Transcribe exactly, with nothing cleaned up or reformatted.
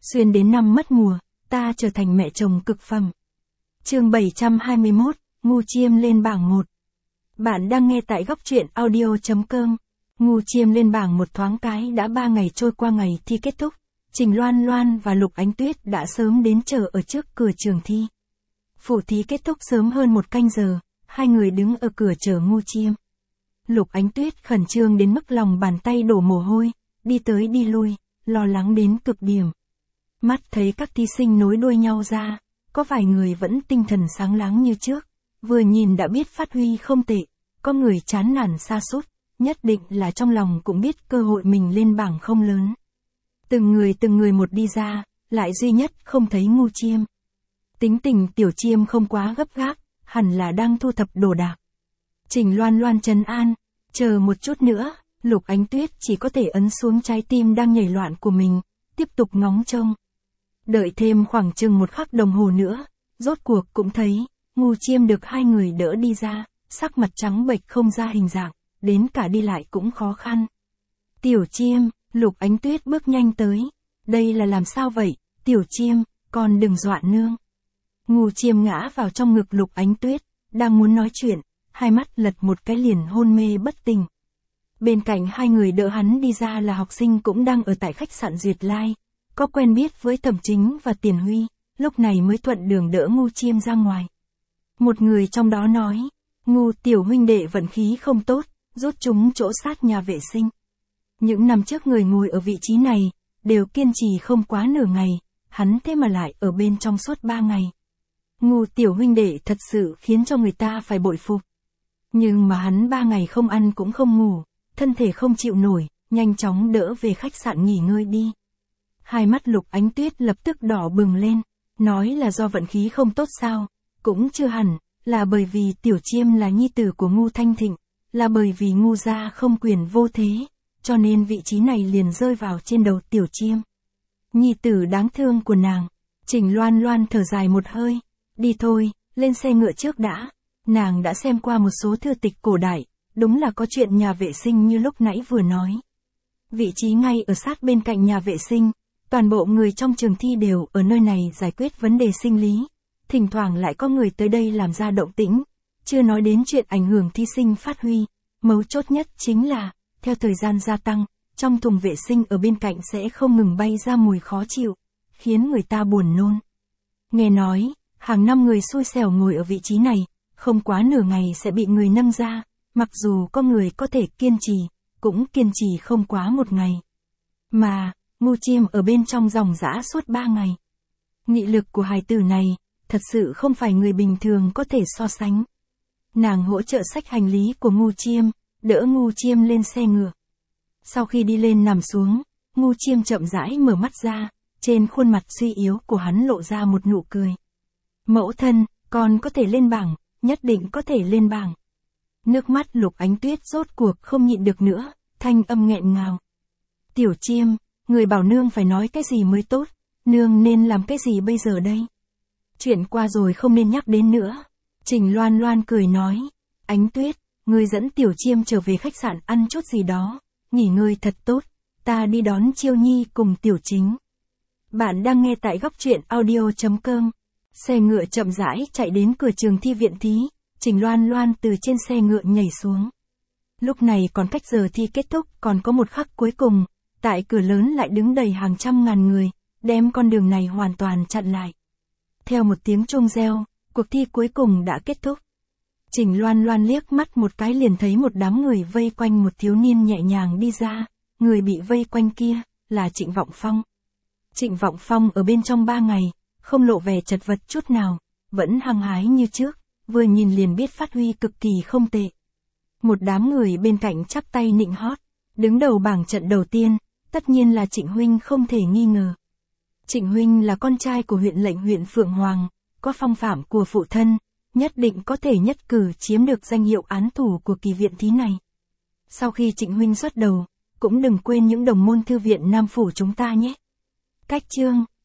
Xuyên đến năm mất mùa, ta trở thành mẹ chồng cực phẩm. Chương bảy trăm hai mươi mốt, Ngu Chiêm lên bảng một. Bạn đang nghe tại góc truyện audio chấm com. Ngu Chiêm lên bảng một thoáng cái đã ba ngày trôi qua ngày thi kết thúc. Trình Loan Loan và Lục Ánh Tuyết đã sớm đến chờ ở trước cửa trường thi. Phủ thí kết thúc sớm hơn một canh giờ, hai người đứng ở cửa chờ Ngu Chiêm. Lục Ánh Tuyết khẩn trương đến mức lòng bàn tay đổ mồ hôi, đi tới đi lui, lo lắng đến cực điểm. Mắt thấy các thí sinh nối đuôi nhau ra, có vài người vẫn tinh thần sáng láng như trước, vừa nhìn đã biết phát huy không tệ, có người chán nản sa sút, nhất định là trong lòng cũng biết cơ hội mình lên bảng không lớn. Từng người từng người một đi ra, lại duy nhất không thấy Ngu Chiêm. Tính tình Tiểu Chiêm không quá gấp gáp, hẳn là đang thu thập đồ đạc. Trình Loan Loan trấn an, chờ một chút nữa, Lục Ánh Tuyết chỉ có thể ấn xuống trái tim đang nhảy loạn của mình, tiếp tục ngóng trông. Đợi thêm khoảng chừng một khắc đồng hồ nữa, rốt cuộc cũng thấy, Ngu Chiêm được hai người đỡ đi ra, sắc mặt trắng bệch không ra hình dạng, đến cả đi lại cũng khó khăn. Tiểu Chiêm, Lục Ánh Tuyết bước nhanh tới, đây là làm sao vậy, Tiểu Chiêm, con đừng dọa nương. Ngu Chiêm ngã vào trong ngực Lục Ánh Tuyết, đang muốn nói chuyện, hai mắt lật một cái liền hôn mê bất tỉnh. Bên cạnh hai người đỡ hắn đi ra là học sinh cũng đang ở tại khách sạn Duyệt Lai, có quen biết với Thẩm Chính và Tiền Huy, lúc này mới thuận đường đỡ Ngu Chiêm ra ngoài. Một người trong đó nói, Ngu tiểu huynh đệ vận khí không tốt, rút chúng chỗ sát nhà vệ sinh. Những năm trước người ngồi ở vị trí này, đều kiên trì không quá nửa ngày, hắn thế mà lại ở bên trong suốt ba ngày. Ngu tiểu huynh đệ thật sự khiến cho người ta phải bội phục. Nhưng mà hắn ba ngày không ăn cũng không ngủ, thân thể không chịu nổi, nhanh chóng đỡ về khách sạn nghỉ ngơi đi. Hai mắt Lục Ánh Tuyết lập tức đỏ bừng lên, nói là do vận khí không tốt sao, cũng chưa hẳn, là bởi vì Tiểu Chiêm là nhi tử của Ngu Thanh Thịnh, là bởi vì Ngu gia không quyền vô thế, cho nên vị trí này liền rơi vào trên đầu Tiểu Chiêm. Nhi tử đáng thương của nàng, Trình Loan Loan thở dài một hơi, đi thôi, lên xe ngựa trước đã, nàng đã xem qua một số thư tịch cổ đại, đúng là có chuyện nhà vệ sinh như lúc nãy vừa nói. Vị trí ngay ở sát bên cạnh nhà vệ sinh, toàn bộ người trong trường thi đều ở nơi này giải quyết vấn đề sinh lý, thỉnh thoảng lại có người tới đây làm ra động tĩnh, chưa nói đến chuyện ảnh hưởng thí sinh phát huy, mấu chốt nhất chính là, theo thời gian gia tăng, trong thùng vệ sinh ở bên cạnh sẽ không ngừng bay ra mùi khó chịu, khiến người ta buồn nôn. Nghe nói, hàng năm người xui xẻo ngồi ở vị trí này, không quá nửa ngày sẽ bị người nâng ra, mặc dù có người có thể kiên trì, cũng kiên trì không quá một ngày. Mà, Ngu Chiêm ở bên trong dòng dã suốt ba ngày. Nghị lực của hài tử này, thật sự không phải người bình thường có thể so sánh. Nàng hỗ trợ xách hành lý của Ngu Chiêm, đỡ Ngu Chiêm lên xe ngựa. Sau khi đi lên nằm xuống, Ngu Chiêm chậm rãi mở mắt ra, trên khuôn mặt suy yếu của hắn lộ ra một nụ cười. Mẫu thân, con có thể lên bảng, nhất định có thể lên bảng. Nước mắt Lục Ánh Tuyết rốt cuộc không nhịn được nữa, thanh âm nghẹn ngào. Tiểu Chiêm, người bảo nương phải nói cái gì mới tốt, nương nên làm cái gì bây giờ đây? Chuyện qua rồi không nên nhắc đến nữa. Trình Loan Loan cười nói, Ánh Tuyết, người dẫn Tiểu Chiêm trở về khách sạn ăn chút gì đó, nghỉ ngơi thật tốt, ta đi đón Chiêu Nhi cùng Tiểu Chính. Bạn đang nghe tại góc truyện audio chấm com. Xe ngựa chậm rãi chạy đến cửa trường thi viện thí, Trình Loan Loan từ trên xe ngựa nhảy xuống. Lúc này còn cách giờ thi kết thúc còn có một khắc cuối cùng, tại cửa lớn lại đứng đầy hàng trăm ngàn người, đem con đường này hoàn toàn chặn lại. Theo một tiếng chuông reo, cuộc thi cuối cùng đã kết thúc. Trình Loan Loan liếc mắt một cái liền thấy một đám người vây quanh một thiếu niên nhẹ nhàng đi ra, người bị vây quanh kia, là Trịnh Vọng Phong. Trịnh Vọng Phong ở bên trong ba ngày, không lộ vẻ chật vật chút nào, vẫn hăng hái như trước, vừa nhìn liền biết phát huy cực kỳ không tệ. Một đám người bên cạnh chắp tay nịnh hót, đứng đầu bảng trận đầu tiên, tất nhiên là Trịnh Huynh không thể nghi ngờ. Trịnh Huynh là con trai của huyện lệnh huyện Phượng Hoàng, có phong phạm của phụ thân, nhất định có thể nhất cử chiếm được danh hiệu án thủ của kỳ viện thí này. Sau khi Trịnh Huynh xuất đầu, cũng đừng quên những đồng môn thư viện Nam Phủ chúng ta nhé. Cách chương